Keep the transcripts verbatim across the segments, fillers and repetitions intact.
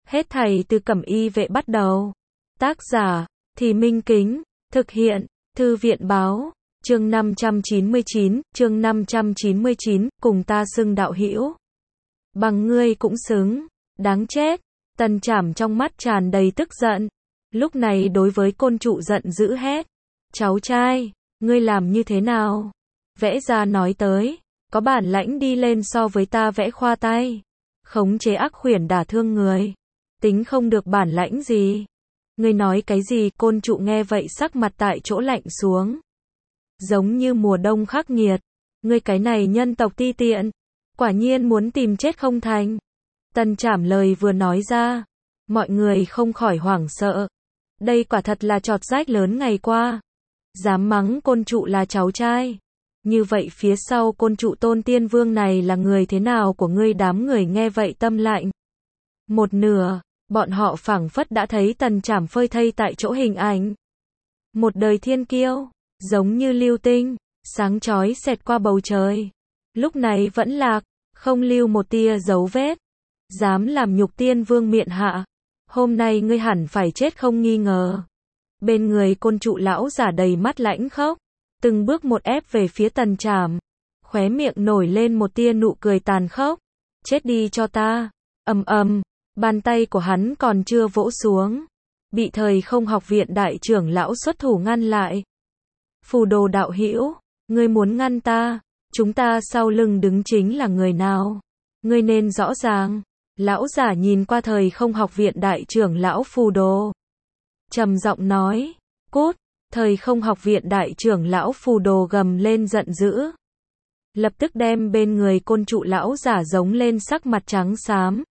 Hết thảy từ Cẩm Y vệ bắt đầu. Tác giả, Thì Minh Kính, thực hiện, Thư viện báo, chương năm trăm chín mươi chín, chương năm trăm chín mươi chín, cùng ta xưng đạo hữu. Bằng ngươi cũng xứng, đáng chết. Tần Trảm trong mắt tràn đầy tức giận. Lúc này đối với Côn Trụ giận dữ hét. Cháu trai, ngươi làm như thế nào? Vẽ ra nói tới, có bản lãnh đi lên so với ta vẽ khoa tay. Khống chế ác khuyển đả thương người. Tính không được bản lãnh gì. Ngươi nói cái gì? Côn Trụ nghe vậy sắc mặt tại chỗ lạnh xuống. Giống như mùa đông khắc nghiệt. Ngươi cái này nhân tộc ti tiện. Quả nhiên muốn tìm chết không thành. Tần Trảm lời vừa nói ra. Mọi người không khỏi hoảng sợ. Đây quả thật là chọt rách lớn ngày qua. Dám mắng Côn Trụ là cháu trai. Như vậy phía sau Côn Trụ Tôn Tiên Vương này là người thế nào của ngươi? Đám người nghe vậy tâm lạnh. Một nửa, bọn họ phảng phất đã thấy Tần Trảm phơi thây tại chỗ hình ảnh. Một đời thiên kiêu, giống như lưu tinh, sáng chói xẹt qua bầu trời. Lúc này vẫn lạc, không lưu một tia dấu vết. Dám làm nhục Tiên Vương miện hạ. Hôm nay ngươi hẳn phải chết không nghi ngờ. Bên người Côn Trụ lão giả đầy mắt lãnh khốc. Từng bước một ép về phía Tần Trảm. Khóe miệng nổi lên một tia nụ cười tàn khốc. Chết đi cho ta. Ầm ầm, bàn tay của hắn còn chưa vỗ xuống. Bị Thời Không Học Viện đại trưởng lão xuất thủ ngăn lại. Phù Đồ đạo hữu, ngươi muốn ngăn ta? Chúng ta sau lưng đứng chính là người nào? Ngươi nên rõ ràng. Lão giả nhìn qua Thời Không Học Viện đại trưởng lão Phù Đồ. Trầm giọng nói. Cút. Thời Không Học Viện đại trưởng lão Phù Đồ gầm lên giận dữ. Lập tức đem bên người Côn Trụ lão giả giống lên sắc mặt trắng xám.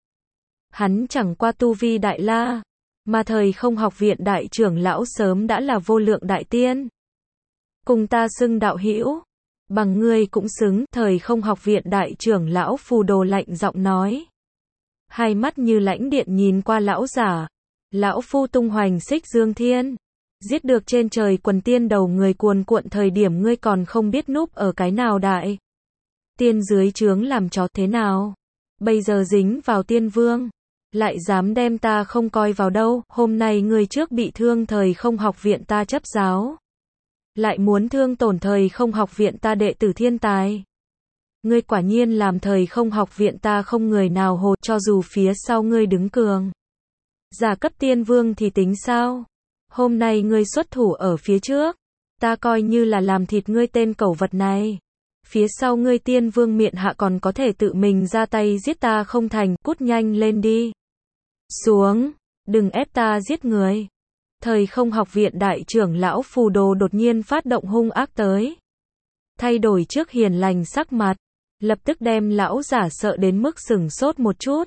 Hắn chẳng qua tu vi đại la, mà Thời Không Học Viện đại trưởng lão sớm đã là vô lượng đại tiên. Cùng ta xưng đạo hữu, bằng ngươi cũng xứng. Thời Không Học Viện đại trưởng lão Phù Đồ lạnh giọng nói. Hai mắt như lãnh điện nhìn qua lão giả. Lão phu tung hoành xích dương thiên. Giết được trên trời quần tiên đầu người cuồn cuộn thời điểm ngươi còn không biết núp ở cái nào đại. Tiên dưới trướng làm chó thế nào? Bây giờ dính vào tiên vương. Lại dám đem ta không coi vào đâu. Hôm nay ngươi trước bị thương Thời Không Học Viện ta chấp giáo. Lại muốn thương tổn Thời Không Học Viện ta đệ tử thiên tài. Ngươi quả nhiên làm Thời Không Học Viện ta không người nào hồ. Cho dù phía sau ngươi đứng cường giả cấp tiên vương thì tính sao? Hôm nay ngươi xuất thủ ở phía trước, ta coi như là làm thịt ngươi tên cẩu vật này. Phía sau ngươi tiên vương miện hạ còn có thể tự mình ra tay giết ta không thành. Cút nhanh lên đi. Xuống, đừng ép ta giết người. Thời Không Học Viện đại trưởng lão Phù Đồ đột nhiên phát động hung ác tới. Thay đổi trước hiền lành sắc mặt, lập tức đem lão giả sợ đến mức sửng sốt một chút.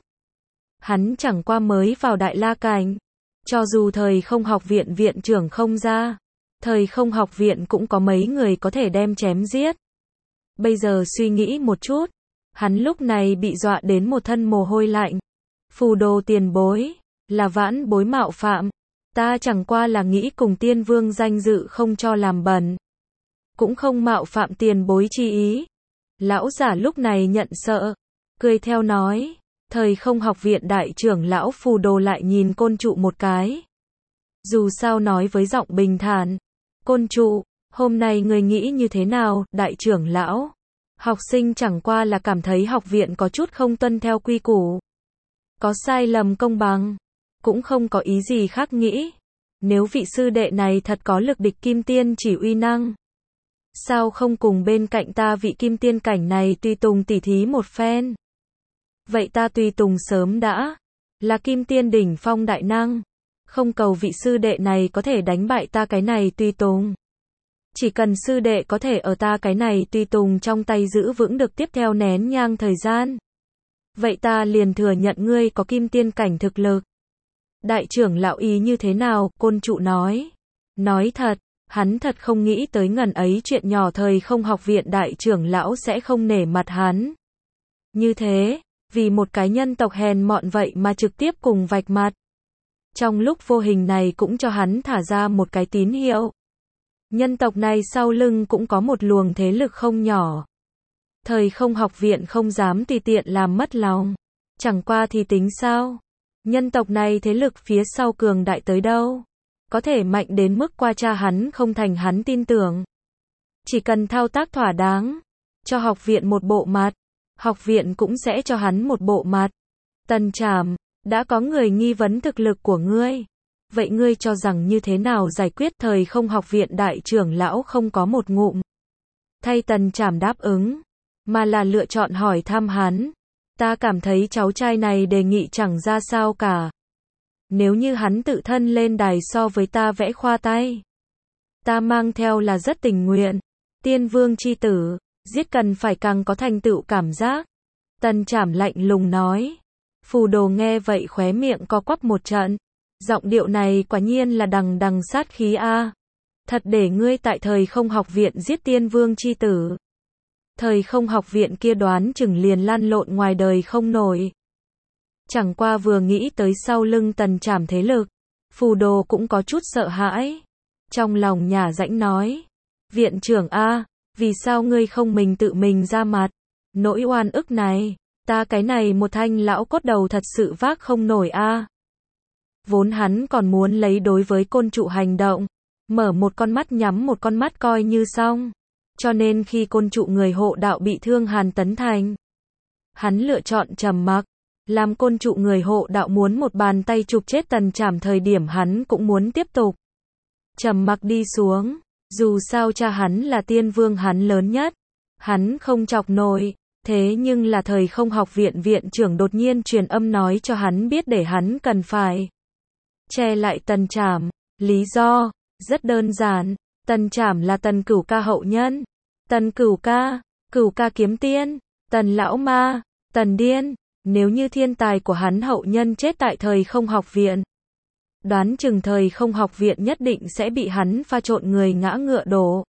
Hắn chẳng qua mới vào đại la cảnh. Cho dù Thời Không Học Viện viện trưởng không ra, Thời Không Học Viện cũng có mấy người có thể đem chém giết. Bây giờ suy nghĩ một chút, hắn lúc này bị dọa đến một thân mồ hôi lạnh. Phù Đồ tiền bối, là vãn bối mạo phạm. Ta chẳng qua là nghĩ cùng tiên vương danh dự không cho làm bẩn. Cũng không mạo phạm tiền bối chi ý. Lão giả lúc này nhận sợ, cười theo nói. Thời Không Học Viện đại trưởng lão Phù Đồ lại nhìn Côn Trụ một cái. Dù sao nói với giọng bình thản. Côn Trụ, hôm nay ngươi nghĩ như thế nào? Đại trưởng lão, học sinh chẳng qua là cảm thấy học viện có chút không tuân theo quy củ. Có sai lầm công bằng. Cũng không có ý gì khác nghĩ. Nếu vị sư đệ này thật có lực địch kim tiên chỉ uy năng, sao không cùng bên cạnh ta vị kim tiên cảnh này tùy tùng tỉ thí một phen? Vậy ta tùy tùng sớm đã là kim tiên đỉnh phong đại năng. Không cầu vị sư đệ này có thể đánh bại ta cái này tùy tùng. Chỉ cần sư đệ có thể ở ta cái này tùy tùng trong tay giữ vững được tiếp theo nén nhang thời gian. Vậy ta liền thừa nhận ngươi có kim tiên cảnh thực lực. Đại trưởng lão ý như thế nào? Côn Trụ nói. Nói thật, hắn thật không nghĩ tới ngần ấy chuyện nhỏ Thời Không Học Viện đại trưởng lão sẽ không nể mặt hắn. Như thế. Vì một cái nhân tộc hèn mọn vậy mà trực tiếp cùng vạch mặt. Trong lúc vô hình này cũng cho hắn thả ra một cái tín hiệu. Nhân tộc này sau lưng cũng có một luồng thế lực không nhỏ. Thời Không Học Viện không dám tùy tiện làm mất lòng. Chẳng qua thì tính sao? Nhân tộc này thế lực phía sau cường đại tới đâu? Có thể mạnh đến mức qua cha hắn không thành hắn tin tưởng. Chỉ cần thao tác thỏa đáng, cho học viện một bộ mặt, học viện cũng sẽ cho hắn một bộ mặt. Tần Trảm, đã có người nghi vấn thực lực của ngươi. Vậy ngươi cho rằng như thế nào giải quyết? Thời không học viện đại trưởng lão không có một ngụm thay Tần Trảm đáp ứng, mà là lựa chọn hỏi thăm hắn. Ta cảm thấy cháu trai này đề nghị chẳng ra sao cả. Nếu như hắn tự thân lên đài so với ta vẽ khoa tay, ta mang theo là rất tình nguyện. Tiên vương chi tử, giết cần phải càng có thành tựu cảm giác. Tần Trảm lạnh lùng nói. Phù Đồ nghe vậy khóe miệng co quắp một trận. Giọng điệu này quả nhiên là đằng đằng sát khí a. Thật để ngươi tại thời không học viện giết tiên vương chi tử. Thời không học viện kia đoán chừng liền lăn lộn ngoài đời không nổi. Chẳng qua vừa nghĩ tới sau lưng Tần Trảm thế lực, Phù Đồ cũng có chút sợ hãi. Trong lòng nhả rãnh nói. Viện trưởng a, vì sao ngươi không mình tự mình ra mặt? Nỗi oan ức này, ta cái này một thanh lão cốt đầu thật sự vác không nổi a. Vốn hắn còn muốn lấy đối với côn trụ hành động, mở một con mắt nhắm một con mắt coi như xong. Cho nên khi côn trụ người hộ đạo bị thương Hàn Tấn Thành, hắn lựa chọn trầm mặc. Làm côn trụ người hộ đạo muốn một bàn tay chụp chết Tần Trảm thời điểm hắn cũng muốn tiếp tục trầm mặc đi xuống. Dù sao cha hắn là tiên vương hắn lớn nhất, hắn không chọc nổi. Thế nhưng là thời không học viện viện trưởng đột nhiên truyền âm nói cho hắn biết để hắn cần phải che lại Tần Trảm. Lý do rất đơn giản, Tần Trảm là Tần Cửu Ca hậu nhân. Tần Cửu Ca, Cửu Ca kiếm tiên, Tần lão ma, Tần điên. Nếu như thiên tài của hắn hậu nhân chết tại thời không học viện, đoán chừng thời không học viện nhất định sẽ bị hắn pha trộn người ngã ngựa đổ.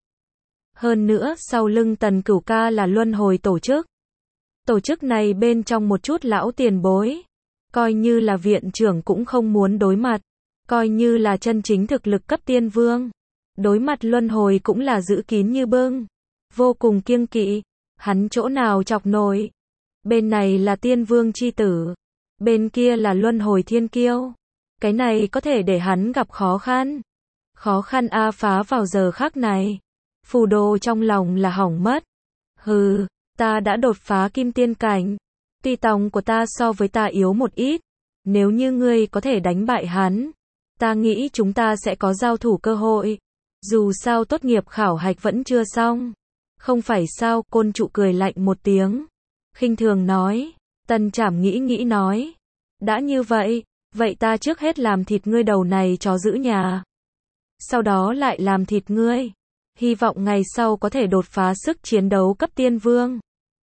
Hơn nữa sau lưng Tần Cửu Ca là luân hồi tổ chức. Tổ chức này bên trong một chút lão tiền bối, coi như là viện trưởng cũng không muốn đối mặt, coi như là chân chính thực lực cấp tiên vương, đối mặt luân hồi cũng là giữ kín như bưng, vô cùng kiêng kỵ, hắn chỗ nào chọc nổi. Bên này là tiên vương chi tử, bên kia là luân hồi thiên kiêu, cái này có thể để hắn gặp khó khăn. Khó khăn a phá vào giờ khắc này, Phù Đồ trong lòng là hỏng mất. Hừ, ta đã đột phá kim tiên cảnh, tuy tòng của ta so với ta yếu một ít, nếu như ngươi có thể đánh bại hắn, ta nghĩ chúng ta sẽ có giao thủ cơ hội. Dù sao tốt nghiệp khảo hạch vẫn chưa xong. Không phải sao? Côn trụ cười lạnh một tiếng, khinh thường nói. Tần Trảm nghĩ nghĩ nói. Đã như vậy, vậy ta trước hết làm thịt ngươi đầu này chó giữ nhà. Sau đó lại làm thịt ngươi. Hy vọng ngày sau có thể đột phá sức chiến đấu cấp tiên vương.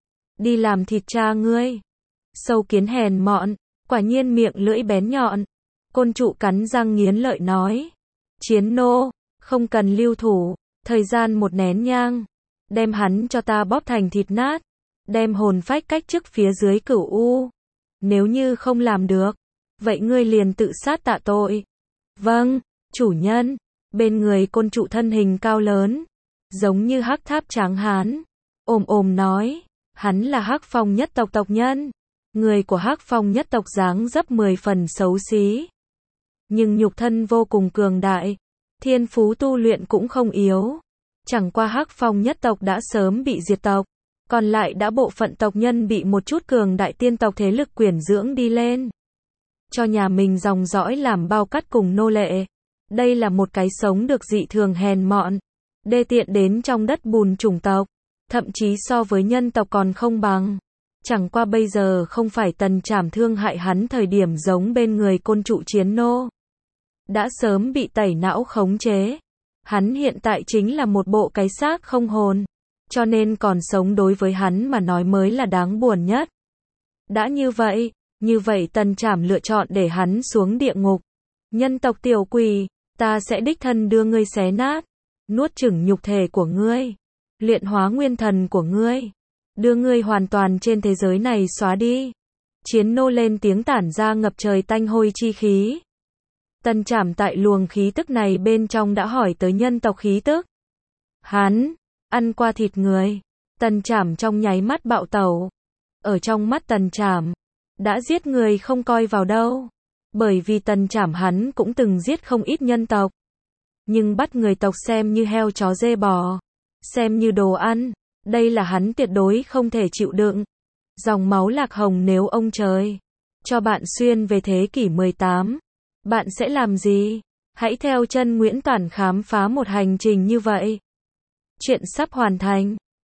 Đi làm thịt cha ngươi. Sâu kiến hèn mọn, quả nhiên miệng lưỡi bén nhọn. Côn trụ cắn răng nghiến lợi nói. Chiến nô, không cần lưu thủ, thời gian một nén nhang. Đem hắn cho ta bóp thành thịt nát. Đem hồn phách cách chức phía dưới cửu u. Nếu như không làm được, vậy ngươi liền tự sát tạ tội. Vâng, chủ nhân. Bên người côn trụ thân hình cao lớn, giống như hắc tháp tráng hán, ồm ồm nói. Hắn là Hắc Phong nhất tộc tộc nhân. Người của Hắc Phong nhất tộc dáng dấp mười phần xấu xí, nhưng nhục thân vô cùng cường đại, thiên phú tu luyện cũng không yếu. Chẳng qua Hắc Phong nhất tộc đã sớm bị diệt tộc, còn lại đã bộ phận tộc nhân bị một chút cường đại tiên tộc thế lực quyển dưỡng đi lên, cho nhà mình dòng dõi làm bao cắt cùng nô lệ. Đây là một cái sống được dị thường hèn mọn, đê tiện đến trong đất bùn chủng tộc, thậm chí so với nhân tộc còn không bằng. Chẳng qua bây giờ không phải Tần Trảm thương hại hắn thời điểm giống bên người côn trụ chiến nô, đã sớm bị tẩy não khống chế. Hắn hiện tại chính là một bộ cái xác không hồn, cho nên còn sống đối với hắn mà nói mới là đáng buồn nhất. Đã như vậy, như vậy Tần Trảm lựa chọn để hắn xuống địa ngục. Nhân tộc tiểu quỷ, ta sẽ đích thân đưa ngươi xé nát, nuốt chửng nhục thể của ngươi, luyện hóa nguyên thần của ngươi, đưa ngươi hoàn toàn trên thế giới này xóa đi. Chiến nô lên tiếng tản ra ngập trời tanh hôi chi khí. Tần Trảm tại luồng khí tức này bên trong đã hỏi tới nhân tộc khí tức. Hắn ăn qua thịt người. Tần Trảm trong nháy mắt bạo tẩu. Ở trong mắt Tần Trảm, đã giết người không coi vào đâu, Bởi vì Tần Trảm hắn cũng từng giết không ít nhân tộc. Nhưng bắt người tộc xem như heo chó dê bò, xem như đồ ăn, đây là hắn tuyệt đối không thể chịu đựng. Dòng máu Lạc Hồng nếu ông trời cho bạn xuyên về thế kỷ mười tám, bạn sẽ làm gì? Hãy theo chân Nguyễn Toản khám phá một hành trình như vậy. Chuyện sắp hoàn thành.